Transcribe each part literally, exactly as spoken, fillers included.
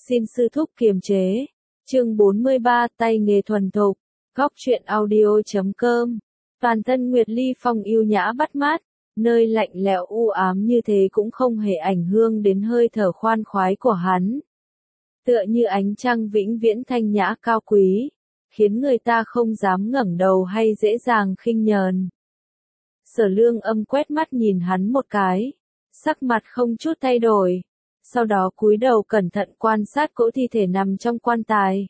xin sư thúc kiềm chế. Chương bốn mươi ba, tay nghề thuần thục. Góc truyện audio chấm com. Toàn thân Nguyệt Ly Phong yêu nhã bắt mắt, nơi lạnh lẽo u ám như thế cũng không hề ảnh hưởng đến hơi thở khoan khoái của hắn. Tựa như ánh trăng vĩnh viễn thanh nhã cao quý, khiến người ta không dám ngẩng đầu hay dễ dàng khinh nhờn. Sở Lương Âm quét mắt nhìn hắn một cái, sắc mặt không chút thay đổi, sau đó cúi đầu cẩn thận quan sát cỗ thi thể nằm trong quan tài.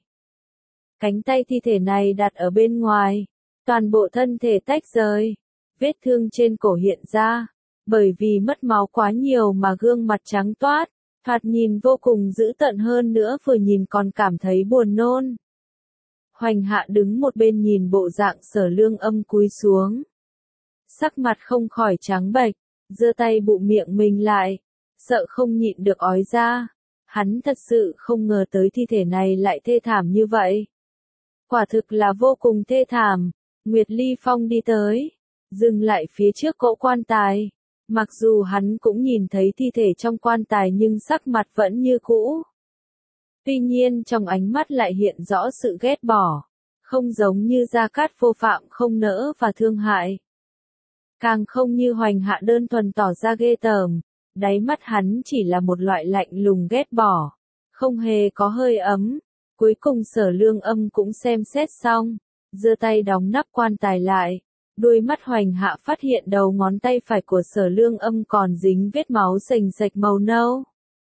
Cánh tay thi thể này đặt ở bên ngoài, toàn bộ thân thể tách rời, vết thương trên cổ hiện ra, bởi vì mất máu quá nhiều mà gương mặt trắng toát, thoạt nhìn vô cùng dữ tợn, hơn nữa vừa nhìn còn cảm thấy buồn nôn. Hoành Hạ đứng một bên nhìn bộ dạng Sở Lương Âm cúi xuống, sắc mặt không khỏi trắng bệch, giơ tay bụm miệng mình lại, sợ không nhịn được ói ra. Hắn thật sự không ngờ tới thi thể này lại thê thảm như vậy. Quả thực là vô cùng thê thảm. Nguyệt Ly Phong đi tới, dừng lại phía trước cỗ quan tài. Mặc dù hắn cũng nhìn thấy thi thể trong quan tài nhưng sắc mặt vẫn như cũ. Tuy nhiên trong ánh mắt lại hiện rõ sự ghét bỏ, không giống như Gia Cát Phô Phạm không nỡ và thương hại. Càng không như Hoành Hạ đơn thuần tỏ ra ghê tởm, đáy mắt hắn chỉ là một loại lạnh lùng ghét bỏ, không hề có hơi ấm. Cuối cùng Sở Lương Âm cũng xem xét xong, giơ tay đóng nắp quan tài lại. Đôi mắt Hoành Hạ phát hiện đầu ngón tay phải của Sở Lương Âm còn dính vết máu sình sạch màu nâu.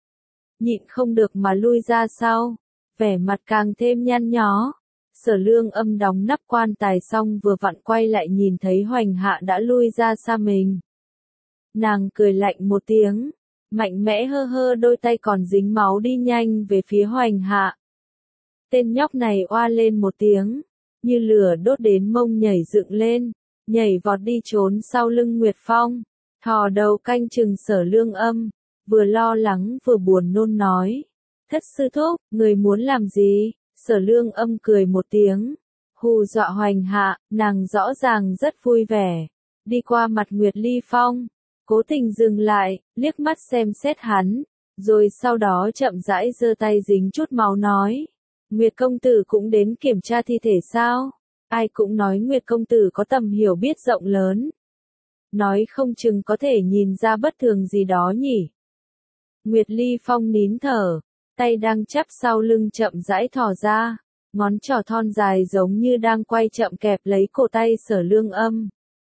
Nhịn không được mà lui ra sau, vẻ mặt càng thêm nhăn nhó. Sở Lương Âm đóng nắp quan tài xong vừa vặn quay lại nhìn thấy Hoành Hạ đã lui ra xa mình. Nàng cười lạnh một tiếng, mạnh mẽ hơ hơ đôi tay còn dính máu đi nhanh về phía Hoành Hạ. Tên nhóc này oa lên một tiếng, như lửa đốt đến mông nhảy dựng lên, nhảy vọt đi trốn sau lưng Nguyệt Phong, thò đầu canh chừng Sở Lương Âm, vừa lo lắng vừa buồn nôn nói: "Thất sư thúc, người muốn làm gì?" Sở Lương Âm cười một tiếng, hù dọa Hoành Hạ. Nàng rõ ràng rất vui vẻ, đi qua mặt Nguyệt Ly Phong, cố tình dừng lại, liếc mắt xem xét hắn, rồi sau đó chậm rãi giơ tay dính chút máu nói: "Nguyệt công tử cũng đến kiểm tra thi thể sao? Ai cũng nói Nguyệt công tử có tầm hiểu biết rộng lớn, nói không chừng có thể nhìn ra bất thường gì đó nhỉ." Nguyệt Ly Phong nín thở, tay đang chắp sau lưng chậm rãi thò ra, ngón trỏ thon dài giống như đang quay chậm kẹp lấy cổ tay Sở Lương Âm.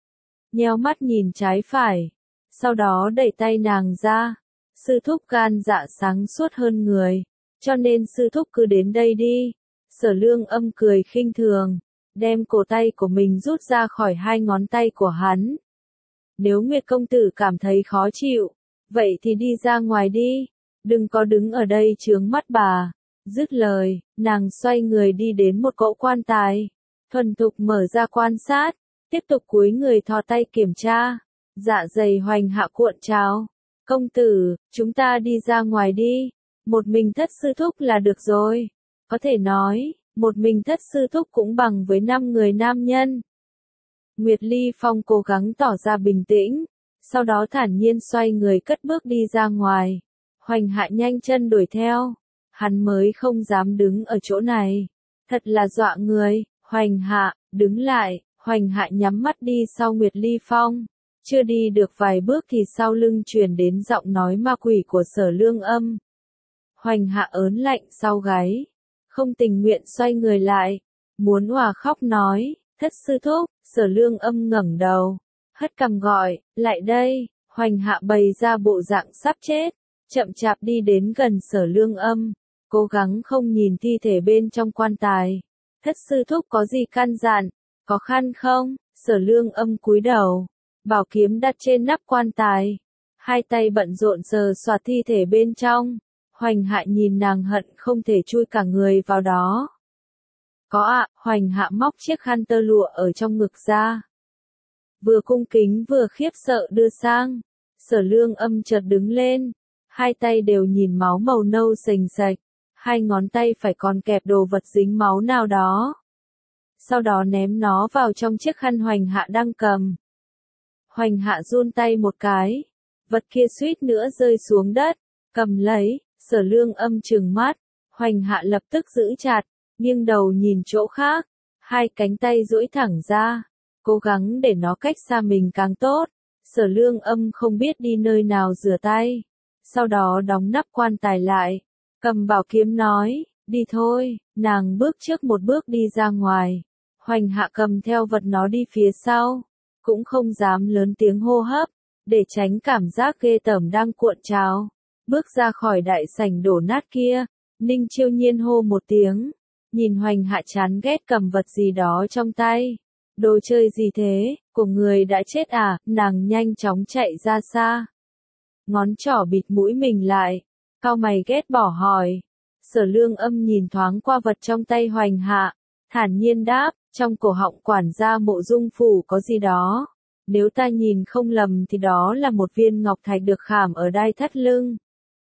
Nheo mắt nhìn trái phải, sau đó đẩy tay nàng ra. "Sư thúc gan dạ sáng suốt hơn người, cho nên sư thúc cứ đến đây đi." Sở Lương Âm cười khinh thường, đem cổ tay của mình rút ra khỏi hai ngón tay của hắn. "Nếu Nguyệt công tử cảm thấy khó chịu, vậy thì đi ra ngoài đi, đừng có đứng ở đây chướng mắt bà." Dứt lời, nàng xoay người đi đến một cỗ quan tài, thuần thục mở ra quan sát, tiếp tục cúi người thò tay kiểm tra. Dạ dày Hoành Hạ cuộn trào: "Công tử, chúng ta đi ra ngoài đi, một mình thất sư thúc là được rồi." Có thể nói, một mình thất sư thúc cũng bằng với năm người nam nhân. Nguyệt Ly Phong cố gắng tỏ ra bình tĩnh, sau đó thản nhiên xoay người cất bước đi ra ngoài. Hoành Hạ nhanh chân đuổi theo, hắn mới không dám đứng ở chỗ này, thật là dọa người. "Hoành Hạ, đứng lại." Hoành Hạ nhắm mắt đi sau Nguyệt Ly Phong, chưa đi được vài bước thì sau lưng truyền đến giọng nói ma quỷ của Sở Lương Âm. Hoành Hạ ớn lạnh sau gáy, không tình nguyện xoay người lại, muốn òa khóc nói: "Thất sư thúc." Sở Lương Âm ngẩng đầu, hất cằm gọi: "Lại đây." Hoành Hạ bày ra bộ dạng sắp chết, chậm chạp đi đến gần Sở Lương Âm, cố gắng không nhìn thi thể bên trong quan tài. "Thất sư thúc có gì căn dặn, có khăn không?" Sở Lương Âm cúi đầu, bảo kiếm đặt trên nắp quan tài, hai tay bận rộn sờ soạt thi thể bên trong. Hoành Hạ nhìn nàng hận không thể chui cả người vào đó. "Có ạ." Hoành Hạ móc chiếc khăn tơ lụa ở trong ngực ra, vừa cung kính vừa khiếp sợ đưa sang. Sở Lương Âm chợt đứng lên, hai tay đều nhìn máu màu nâu sình sạch, hai ngón tay phải còn kẹp đồ vật dính máu nào đó. Sau đó ném nó vào trong chiếc khăn Hoành Hạ đang cầm. Hoành Hạ run tay một cái, vật kia suýt nữa rơi xuống đất, cầm lấy. Sở Lương Âm trừng mắt, Hoành Hạ lập tức giữ chặt, nghiêng đầu nhìn chỗ khác, hai cánh tay duỗi thẳng ra, cố gắng để nó cách xa mình càng tốt. Sở Lương Âm không biết đi nơi nào rửa tay, sau đó đóng nắp quan tài lại, cầm bảo kiếm nói, đi thôi, nàng bước trước một bước đi ra ngoài. Hoành Hạ cầm theo vật nó đi phía sau, cũng không dám lớn tiếng hô hấp, để tránh cảm giác ghê tởm đang cuộn trào. Bước ra khỏi đại sảnh đổ nát kia, Ninh Chiêu Nhiên hô một tiếng, nhìn Hoành Hạ chán ghét cầm vật gì đó trong tay. Đồ chơi gì thế, của người đã chết à, nàng nhanh chóng chạy ra xa. Ngón trỏ bịt mũi mình lại, cau mày ghét bỏ hỏi. Sở Lương Âm nhìn thoáng qua vật trong tay Hoành Hạ, thản nhiên đáp, trong cổ họng quản gia Mộ Dung phủ có gì đó. Nếu ta nhìn không lầm thì đó là một viên ngọc thạch được khảm ở đai thắt lưng.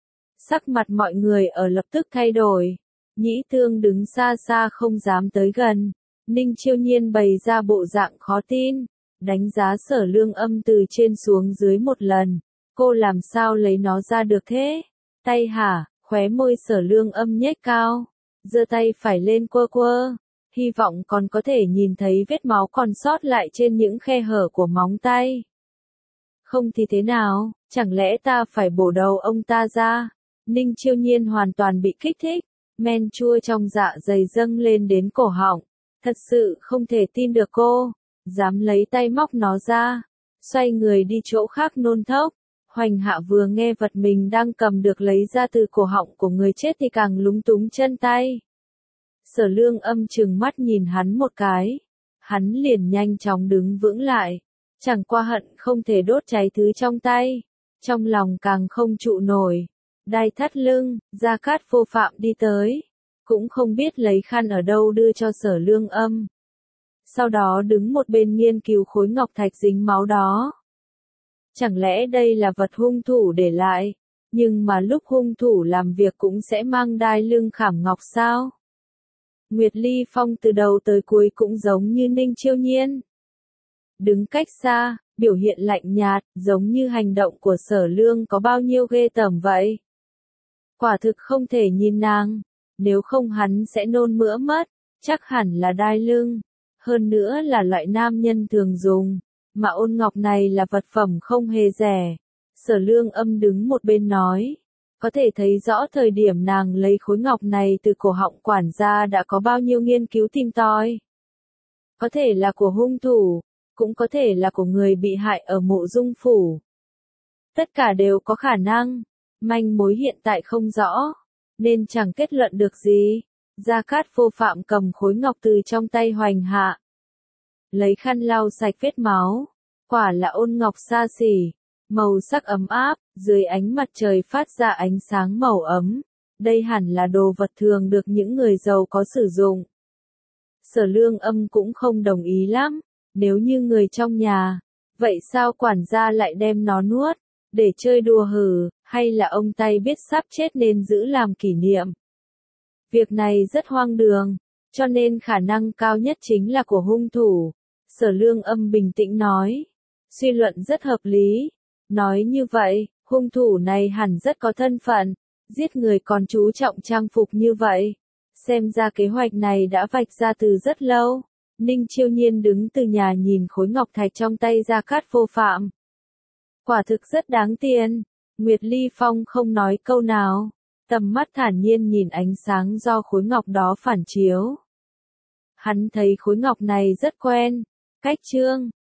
Sắc mặt mọi người ở lập tức thay đổi. Nhĩ Thương đứng xa xa không dám tới gần. Ninh Chiêu Nhiên bày ra bộ dạng khó tin, đánh giá Sở Lương Âm từ trên xuống dưới một lần. Cô làm sao lấy nó ra được thế? Tay hả? Khóe môi Sở Lương Âm nhếch cao, giơ tay phải lên quơ quơ, hy vọng còn có thể nhìn thấy vết máu còn sót lại trên những khe hở của móng tay. Không thì thế nào, chẳng lẽ ta phải bổ đầu ông ta ra? Ninh Chiêu Nhiên hoàn toàn bị kích thích, men chua trong dạ dày dâng lên đến cổ họng. Thật sự không thể tin được cô, dám lấy tay móc nó ra, xoay người đi chỗ khác nôn thốc. Hoành Hạ vừa nghe vật mình đang cầm được lấy ra từ cổ họng của người chết thì càng lúng túng chân tay. Sở Lương Âm trừng mắt nhìn hắn một cái, hắn liền nhanh chóng đứng vững lại, chẳng qua hận không thể đốt cháy thứ trong tay, trong lòng càng không trụ nổi. Đai thắt lưng, Gia Cát Phô Phạm đi tới, cũng không biết lấy khăn ở đâu đưa cho Sở Lương Âm. Sau đó đứng một bên nghiên cứu khối ngọc thạch dính máu đó. Chẳng lẽ đây là vật hung thủ để lại, nhưng mà lúc hung thủ làm việc cũng sẽ mang đai lưng khảm ngọc sao? Nguyệt Ly Phong từ đầu tới cuối cũng giống như Ninh Chiêu Nhiên. Đứng cách xa, biểu hiện lạnh nhạt, giống như hành động của Sở Lương có bao nhiêu ghê tởm vậy. Quả thực không thể nhìn nàng, nếu không hắn sẽ nôn mửa mất, chắc hẳn là đai lưng, hơn nữa là loại nam nhân thường dùng, mà ôn ngọc này là vật phẩm không hề rẻ. Sở Lương Âm đứng một bên nói, có thể thấy rõ thời điểm nàng lấy khối ngọc này từ cổ họng quản gia đã có bao nhiêu nghiên cứu tìm tòi. Có thể là của hung thủ, cũng có thể là của người bị hại ở Mộ Dung phủ. Tất cả đều có khả năng, manh mối hiện tại không rõ, nên chẳng kết luận được gì. Gia Cát Phô Phạm cầm khối ngọc từ trong tay Hoành Hạ, lấy khăn lau sạch vết máu, quả là ôn ngọc xa xỉ, màu sắc ấm áp, dưới ánh mặt trời phát ra ánh sáng màu ấm. Đây hẳn là đồ vật thường được những người giàu có sử dụng. Sở Lương Âm cũng không đồng ý lắm, nếu như người trong nhà, vậy sao quản gia lại đem nó nuốt, để chơi đùa hử, hay là ông tay biết sắp chết nên giữ làm kỷ niệm. Việc này rất hoang đường, cho nên khả năng cao nhất chính là của hung thủ. Sở Lương Âm bình tĩnh nói, suy luận rất hợp lý. Nói như vậy, hung thủ này hẳn rất có thân phận, giết người còn chú trọng trang phục như vậy. Xem ra kế hoạch này đã vạch ra từ rất lâu. Ninh Chiêu Nhiên đứng từ nhà nhìn khối ngọc thạch trong tay Gia Cát Phô Phạm. Quả thực rất đáng tiền. Nguyệt Ly Phong không nói câu nào, tầm mắt thản nhiên nhìn ánh sáng do khối ngọc đó phản chiếu. Hắn thấy khối ngọc này rất quen, cách trương,